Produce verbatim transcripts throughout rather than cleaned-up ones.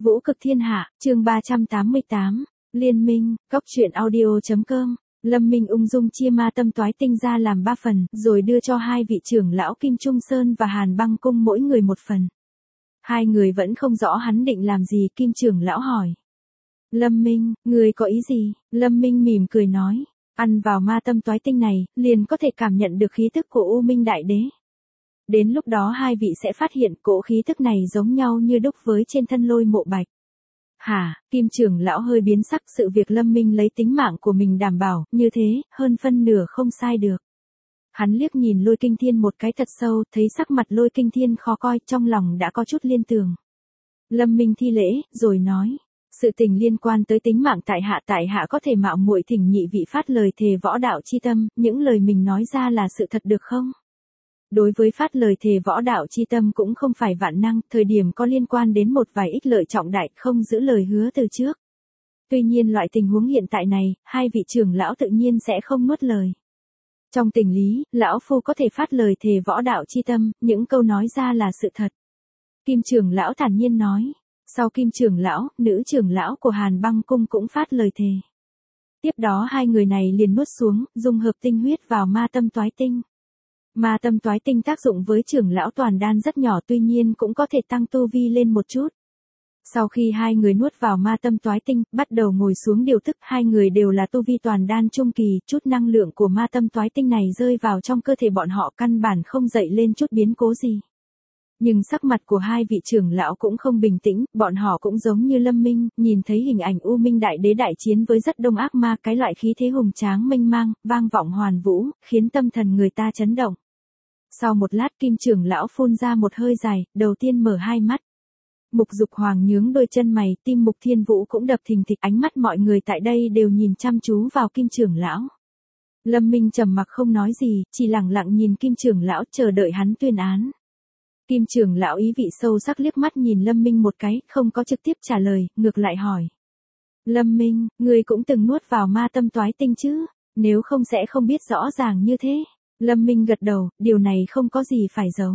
Vũ cực thiên hạ, chương ba trăm tám mươi tám, Liên minh, góc truyện audio.com. Lâm Minh ung dung chia ma tâm toái tinh ra làm ba phần, rồi đưa cho hai vị trưởng lão Kim Trung Sơn và Hàn Băng Cung mỗi người một phần. Hai người vẫn không rõ hắn định làm gì, Kim trưởng lão hỏi. Lâm Minh, người có ý gì? Lâm Minh mỉm cười nói, ăn vào ma tâm toái tinh này, liền có thể cảm nhận được khí tức của U Minh Đại Đế. Đến lúc đó hai vị sẽ phát hiện cỗ khí tức này giống nhau như đúc với trên thân Lôi Mộ Bạch. Hả, Kim trưởng lão hơi biến sắc, sự việc Lâm Minh lấy tính mạng của mình đảm bảo, như thế, hơn phân nửa không sai được. Hắn liếc nhìn Lôi Kinh Thiên một cái thật sâu, thấy sắc mặt Lôi Kinh Thiên khó coi, trong lòng đã có chút liên tưởng. Lâm Minh thi lễ, rồi nói, sự tình liên quan tới tính mạng tại hạ tại hạ có thể mạo muội thỉnh nhị vị phát lời thề võ đạo chi tâm, những lời mình nói ra là sự thật được không? Đối với phát lời thề võ đạo chi tâm cũng không phải vạn năng, thời điểm có liên quan đến một vài ích lợi trọng đại, không giữ lời hứa từ trước. Tuy nhiên loại tình huống hiện tại này, hai vị trưởng lão tự nhiên sẽ không nuốt lời. Trong tình lý, lão phu có thể phát lời thề võ đạo chi tâm, những câu nói ra là sự thật. Kim trưởng lão thản nhiên nói. Sau Kim trưởng lão, nữ trưởng lão của Hàn Băng Cung cũng phát lời thề. Tiếp đó hai người này liền nuốt xuống, dung hợp tinh huyết vào ma tâm toái tinh. Ma tâm toái tinh tác dụng với trưởng lão toàn đan rất nhỏ, tuy nhiên cũng có thể tăng tu vi lên một chút. Sau khi hai người nuốt vào ma tâm toái tinh, bắt đầu ngồi xuống điều tức, hai người đều là tu vi toàn đan trung kỳ, chút năng lượng của ma tâm toái tinh này rơi vào trong cơ thể bọn họ căn bản không dậy lên chút biến cố gì. Nhưng sắc mặt của hai vị trưởng lão cũng không bình tĩnh, bọn họ cũng giống như Lâm Minh, nhìn thấy hình ảnh U Minh Đại Đế đại chiến với rất đông ác ma, cái loại khí thế hùng tráng mênh mang, vang vọng hoàn vũ, khiến tâm thần người ta chấn động. Sau một lát Kim trưởng lão phun ra một hơi dài, đầu tiên mở hai mắt. Mục Dục Hoàng nhướng đôi chân mày, tim Mục Thiên Vũ cũng đập thình thịch, ánh mắt mọi người tại đây đều nhìn chăm chú vào Kim trưởng lão. Lâm Minh trầm mặc không nói gì, chỉ lặng lặng nhìn Kim trưởng lão chờ đợi hắn tuyên án. Kim trưởng lão ý vị sâu sắc liếc mắt nhìn Lâm Minh một cái, không có trực tiếp trả lời, ngược lại hỏi. Lâm Minh, ngươi cũng từng nuốt vào ma tâm toái tinh chứ, nếu không sẽ không biết rõ ràng như thế. Lâm Minh gật đầu, điều này không có gì phải giấu.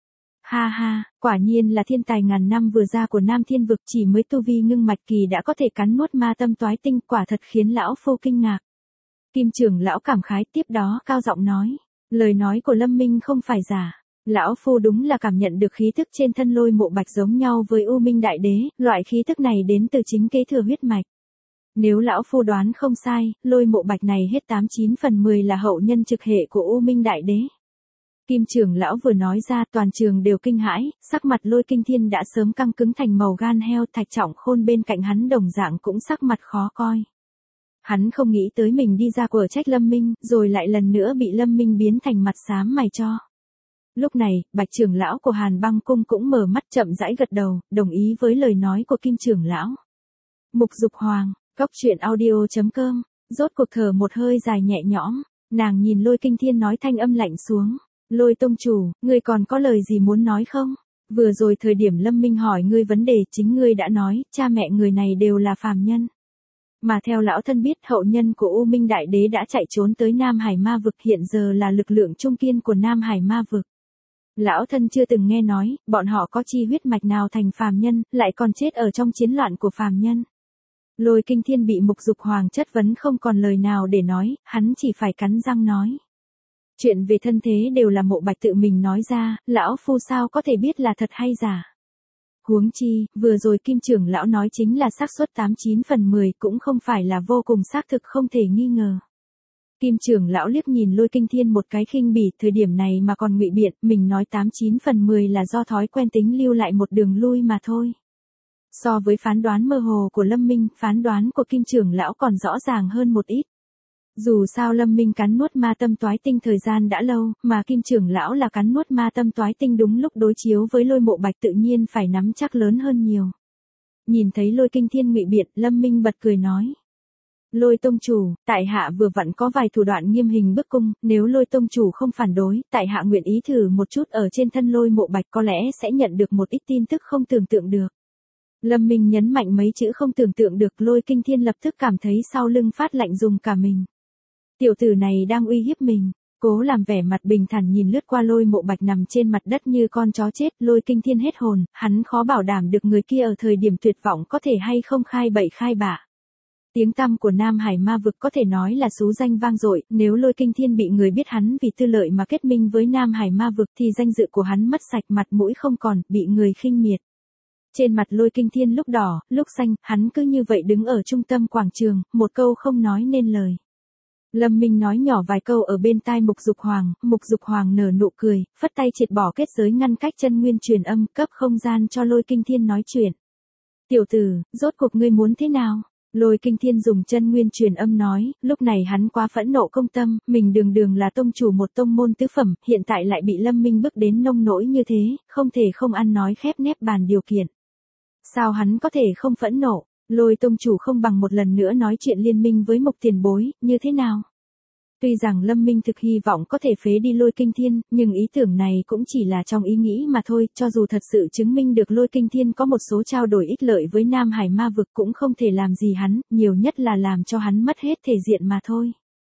Ha ha, quả nhiên là thiên tài ngàn năm vừa ra của Nam Thiên Vực, chỉ mới tu vi ngưng mạch kỳ đã có thể cắn nuốt ma tâm toái tinh, quả thật khiến lão phu kinh ngạc. Kim trưởng lão cảm khái, tiếp đó cao giọng nói, lời nói của Lâm Minh không phải giả. Lão phu đúng là cảm nhận được khí thức trên thân Lôi Mộ Bạch giống nhau với U Minh Đại Đế, loại khí thức này đến từ chính kế thừa huyết mạch. Nếu lão phu đoán không sai, Lôi Mộ Bạch này hết tám chín phần mười là hậu nhân trực hệ của U Minh Đại Đế. Kim trưởng lão vừa nói ra, toàn trường đều kinh hãi, sắc mặt Lôi Kinh Thiên đã sớm căng cứng thành màu gan heo, Thạch Trọng Khôn bên cạnh hắn đồng dạng cũng sắc mặt khó coi. Hắn không nghĩ tới mình đi ra quở trách Lâm Minh, rồi lại lần nữa bị Lâm Minh biến thành mặt xám mày cho. Lúc này, Bạch trưởng lão của Hàn Băng Cung cũng mở mắt chậm rãi gật đầu, đồng ý với lời nói của Kim trưởng lão. Mục Dục Hoàng, góc truyện audio.com, rốt cuộc thở một hơi dài nhẹ nhõm, nàng nhìn Lôi Kinh Thiên nói thanh âm lạnh xuống. Lôi tông chủ, ngươi còn có lời gì muốn nói không? Vừa rồi thời điểm Lâm Minh hỏi ngươi vấn đề, chính ngươi đã nói, cha mẹ người này đều là phàm nhân. Mà theo lão thân biết, hậu nhân của U Minh Đại Đế đã chạy trốn tới Nam Hải Ma Vực, hiện giờ là lực lượng trung kiên của Nam Hải Ma Vực. Lão thân chưa từng nghe nói, bọn họ có chi huyết mạch nào thành phàm nhân, lại còn chết ở trong chiến loạn của phàm nhân. Lôi Kinh Thiên bị Mục Dục Hoàng chất vấn không còn lời nào để nói, hắn chỉ phải cắn răng nói. Chuyện về thân thế đều là Mộ Bạch tự mình nói ra, lão phu sao có thể biết là thật hay giả. Huống chi, vừa rồi Kim trưởng lão nói chính là xác suất tám chín phần mười, cũng không phải là vô cùng xác thực không thể nghi ngờ. Kim trưởng lão liếc nhìn Lôi Kinh Thiên một cái khinh bỉ, thời điểm này mà còn ngụy biện, mình nói tám chín phần mười là do thói quen tính lưu lại một đường lui mà thôi. So với phán đoán mơ hồ của Lâm Minh, phán đoán của Kim trưởng lão còn rõ ràng hơn một ít. Dù sao Lâm Minh cắn nuốt ma tâm toái tinh thời gian đã lâu, mà Kim trưởng lão là cắn nuốt ma tâm toái tinh đúng lúc đối chiếu với Lôi Mộ Bạch, tự nhiên phải nắm chắc lớn hơn nhiều. Nhìn thấy Lôi Kinh Thiên ngụy biện, Lâm Minh bật cười nói. Lôi tông chủ, tại hạ vừa vặn có vài thủ đoạn nghiêm hình bức cung, nếu Lôi tông chủ không phản đối, tại hạ nguyện ý thử một chút ở trên thân Lôi Mộ Bạch, có lẽ sẽ nhận được một ít tin tức không tưởng tượng được. Lâm Minh nhấn mạnh mấy chữ không tưởng tượng được, Lôi Kinh Thiên lập tức cảm thấy sau lưng phát lạnh dùng cả mình. Tiểu tử này đang uy hiếp mình, Cố làm vẻ mặt bình thản nhìn lướt qua Lôi Mộ Bạch nằm trên mặt đất như con chó chết, Lôi Kinh Thiên hết hồn, hắn khó bảo đảm được người kia ở thời điểm tuyệt vọng có thể hay không khai bậy khai bạ. Tiếng tăm của Nam Hải ma vực có thể nói là xú danh vang dội, nếu Lôi Kinh Thiên bị người biết hắn vì tư lợi mà kết minh với Nam Hải ma vực thì danh dự của hắn mất sạch, mặt mũi không còn, bị người khinh miệt. Trên mặt Lôi Kinh Thiên lúc đỏ, lúc xanh, hắn cứ như vậy đứng ở trung tâm quảng trường, một câu không nói nên lời. Lâm Minh nói nhỏ vài câu ở bên tai Mục Dục Hoàng, Mục Dục Hoàng nở nụ cười, phất tay triệt bỏ kết giới ngăn cách chân nguyên truyền âm, cấp không gian cho Lôi Kinh Thiên nói chuyện. Tiểu tử, rốt cuộc ngươi muốn thế nào? Lôi Kinh Thiên dùng chân nguyên truyền âm nói, lúc này hắn quá phẫn nộ công tâm, mình đường đường là tông chủ một tông môn tứ phẩm, hiện tại lại bị Lâm Minh bức đến nông nỗi như thế, không thể không ăn nói khép nép bàn điều kiện. Sao hắn có thể không phẫn nộ? Lôi tông chủ không bằng một lần nữa nói chuyện liên minh với Mục tiền bối, như thế nào? Tuy rằng Lâm Minh thực hy vọng có thể phế đi Lôi Kinh Thiên, nhưng ý tưởng này cũng chỉ là trong ý nghĩ mà thôi, cho dù thật sự chứng minh được Lôi Kinh Thiên có một số trao đổi ích lợi với Nam Hải ma vực cũng không thể làm gì hắn, nhiều nhất là làm cho hắn mất hết thể diện mà thôi.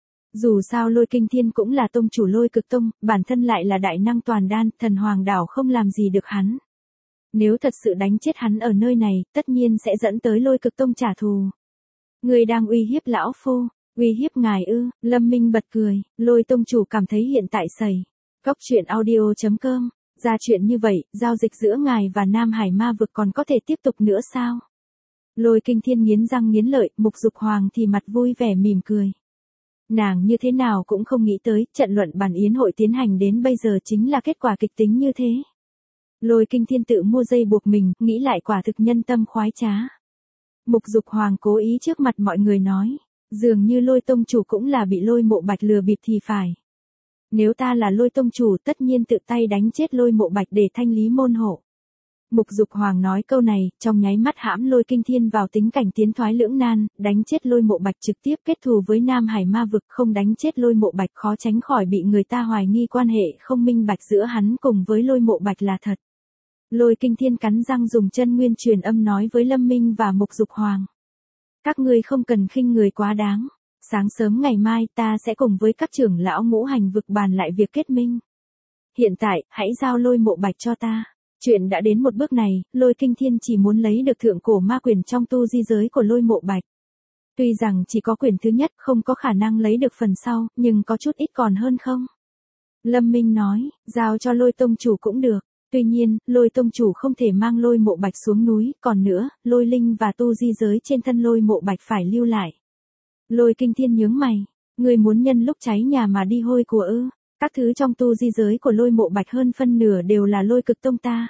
Dù sao Lôi Kinh Thiên cũng là tông chủ Lôi Cực Tông, bản thân lại là đại năng toàn đan, thần hoàng đảo không làm gì được hắn. Nếu thật sự đánh chết hắn ở nơi này, tất nhiên sẽ dẫn tới Lôi Cực Tông trả thù. Người đang uy hiếp lão phu. Uy hiếp ngài ư? Lâm Minh bật cười, Lôi tông chủ cảm thấy hiện tại sầy. Góc truyện audio chấm com, ra chuyện như vậy, giao dịch giữa ngài và Nam Hải ma vực còn có thể tiếp tục nữa sao? Lôi Kinh Thiên nghiến răng nghiến lợi, Mục Dục Hoàng thì mặt vui vẻ mỉm cười. Nàng như thế nào cũng không nghĩ tới, trận luận bàn yến hội tiến hành đến bây giờ chính là kết quả kịch tính như thế. Lôi Kinh Thiên tự mua dây buộc mình, nghĩ lại quả thực nhân tâm khoái trá. Mục Dục Hoàng cố ý trước mặt mọi người nói. Dường như Lôi tông chủ cũng là bị Lôi Mộ Bạch lừa bịp thì phải. Nếu ta là Lôi tông chủ tất nhiên tự tay đánh chết Lôi Mộ Bạch để thanh lý môn hộ. Mục Dục Hoàng nói câu này, trong nháy mắt hãm Lôi Kinh Thiên vào tính cảnh tiến thoái lưỡng nan, đánh chết Lôi Mộ Bạch trực tiếp kết thù với Nam Hải ma vực, không đánh chết Lôi Mộ Bạch khó tránh khỏi bị người ta hoài nghi quan hệ không minh bạch giữa hắn cùng với Lôi Mộ Bạch là thật. Lôi Kinh Thiên cắn răng dùng chân nguyên truyền âm nói với Lâm Minh và Mục Dục Hoàng. Các ngươi không cần khinh người quá đáng. Sáng sớm ngày mai ta sẽ cùng với các trưởng lão ngũ hành vực bàn lại việc kết minh. Hiện tại, hãy giao Lôi Mộ Bạch cho ta. Chuyện đã đến một bước này, Lôi Kinh Thiên chỉ muốn lấy được thượng cổ ma quyền trong tu di giới của Lôi Mộ Bạch. Tuy rằng chỉ có quyền thứ nhất không có khả năng lấy được phần sau, nhưng có chút ít còn hơn không? Lâm Minh nói, giao cho Lôi tông chủ cũng được. Tuy nhiên, Lôi tông chủ không thể mang Lôi Mộ Bạch xuống núi, còn nữa, Lôi linh và tu di giới trên thân Lôi Mộ Bạch phải lưu lại. Lôi Kinh Thiên nhướng mày, người muốn nhân lúc cháy nhà mà đi hôi của ư? Các thứ trong tu di giới của Lôi Mộ Bạch hơn phân nửa đều là Lôi Cực Tông ta.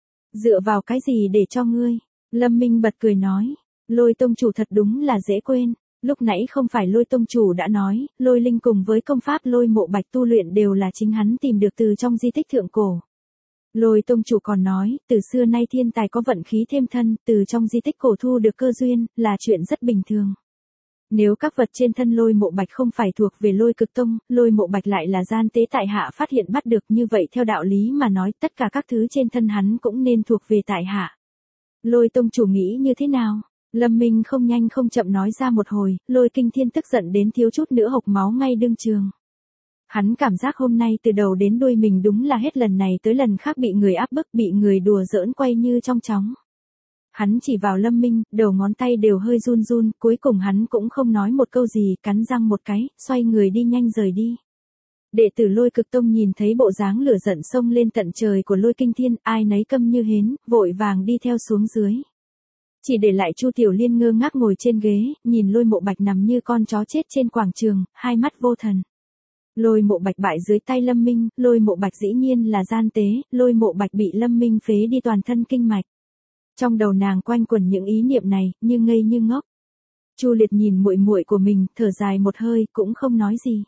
Dựa vào cái gì để cho ngươi? Lâm Minh bật cười nói, Lôi tông chủ thật đúng là dễ quên. Lúc nãy không phải Lôi tông chủ đã nói, Lôi linh cùng với công pháp Lôi Mộ Bạch tu luyện đều là chính hắn tìm được từ trong di tích thượng cổ. Lôi tông chủ còn nói, từ xưa nay thiên tài có vận khí thêm thân, từ trong di tích cổ thu được cơ duyên, là chuyện rất bình thường. Nếu các vật trên thân Lôi Mộ Bạch không phải thuộc về Lôi Cực Tông, Lôi Mộ Bạch lại là gian tế tại hạ phát hiện bắt được, như vậy theo đạo lý mà nói tất cả các thứ trên thân hắn cũng nên thuộc về tại hạ. Lôi tông chủ nghĩ như thế nào? Lâm Minh không nhanh không chậm nói ra một hồi, Lôi Kinh Thiên tức giận đến thiếu chút nữa hộc máu ngay đương trường. Hắn cảm giác hôm nay từ đầu đến đuôi mình đúng là hết lần này tới lần khác bị người áp bức, bị người đùa giỡn quay như trong chóng. Hắn chỉ vào Lâm Minh, đầu ngón tay đều hơi run run, cuối cùng hắn cũng không nói một câu gì, cắn răng một cái, xoay người đi nhanh rời đi. Đệ tử Lôi Cực Tông nhìn thấy bộ dáng lửa giận xông lên tận trời của Lôi Kinh Thiên, ai nấy câm như hến, vội vàng đi theo xuống dưới. Chỉ để lại Chu Tiểu Liên ngơ ngác ngồi trên ghế, nhìn Lôi Mộ Bạch nằm như con chó chết trên quảng trường, hai mắt vô thần. Lôi Mộ Bạch bại dưới tay Lâm Minh, Lôi Mộ Bạch dĩ nhiên là gian tế, Lôi Mộ Bạch bị Lâm Minh phế đi toàn thân kinh mạch. Trong đầu nàng quanh quẩn những ý niệm này, như ngây như ngốc. Chu Liệt nhìn muội muội của mình, thở dài một hơi, cũng không nói gì.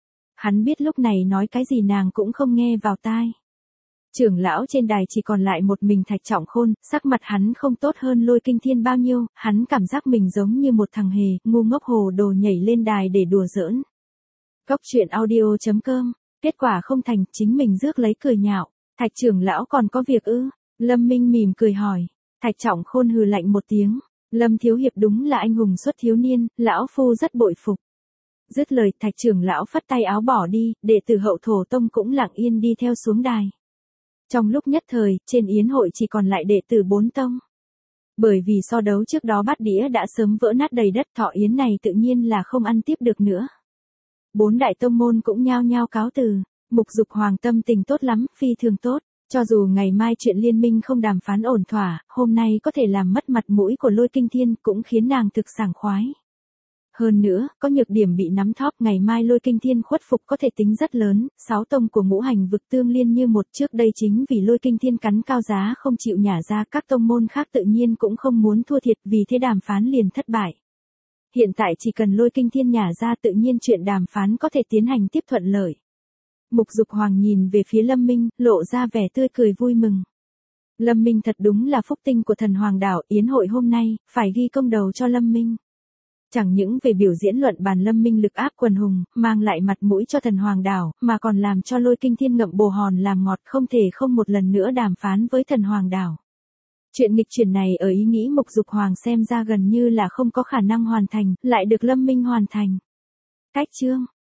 Hắn biết lúc này nói cái gì nàng cũng không nghe vào tai. Trưởng lão trên đài chỉ còn lại một mình Thạch Trọng Khôn, sắc mặt hắn không tốt hơn Lôi Kinh Thiên bao nhiêu, hắn cảm giác mình giống như một thằng hề, ngu ngốc hồ đồ nhảy lên đài để đùa giỡn. Góc truyện audio chấm com, kết quả không thành, chính mình rước lấy cười nhạo. Thạch trưởng lão còn có việc ư? Lâm Minh mỉm cười hỏi. Thạch Trọng Khôn hừ lạnh một tiếng. Lâm thiếu hiệp đúng là anh hùng xuất thiếu niên, lão phu rất bội phục. Dứt lời, Thạch trưởng lão phất tay áo bỏ đi, đệ tử Hậu Thổ tông cũng lặng yên đi theo xuống đài. Trong lúc nhất thời, trên yến hội chỉ còn lại đệ tử bốn tông. Bởi vì so đấu trước đó bát đĩa đã sớm vỡ nát đầy đất, thọ yến này tự nhiên là không ăn tiếp được nữa. Bốn đại tông môn cũng nhao nhao cáo từ. Mục Dục Hoàng tâm tình tốt lắm, phi thường tốt. Cho dù ngày mai chuyện liên minh không đàm phán ổn thỏa, hôm nay có thể làm mất mặt mũi của Lôi Kinh Thiên cũng khiến nàng thực sảng khoái. Hơn nữa, có nhược điểm bị nắm thóp, ngày mai Lôi Kinh Thiên khuất phục có thể tính rất lớn, sáu tông của ngũ hành vực tương liên như một. Trước đây chính vì Lôi Kinh Thiên cắn cao giá không chịu nhả ra, các tông môn khác tự nhiên cũng không muốn thua thiệt, vì thế đàm phán liền thất bại. Hiện tại chỉ cần Lôi Kinh Thiên nhả ra, tự nhiên chuyện đàm phán có thể tiến hành tiếp thuận lợi. Mục Dục Hoàng nhìn về phía Lâm Minh, lộ ra vẻ tươi cười vui mừng. Lâm Minh thật đúng là phúc tinh của thần Hoàng đảo, yến hội hôm nay, phải ghi công đầu cho Lâm Minh. Chẳng những về biểu diễn luận bàn Lâm Minh lực áp quần hùng, mang lại mặt mũi cho thần Hoàng đảo, mà còn làm cho Lôi Kinh Thiên ngậm bồ hòn làm ngọt, không thể không một lần nữa đàm phán với thần Hoàng đảo. Chuyện nghịch chuyển này ở ý nghĩ Mục Dục Hoàng xem ra gần như là không có khả năng hoàn thành, lại được Lâm Minh hoàn thành. Cách chương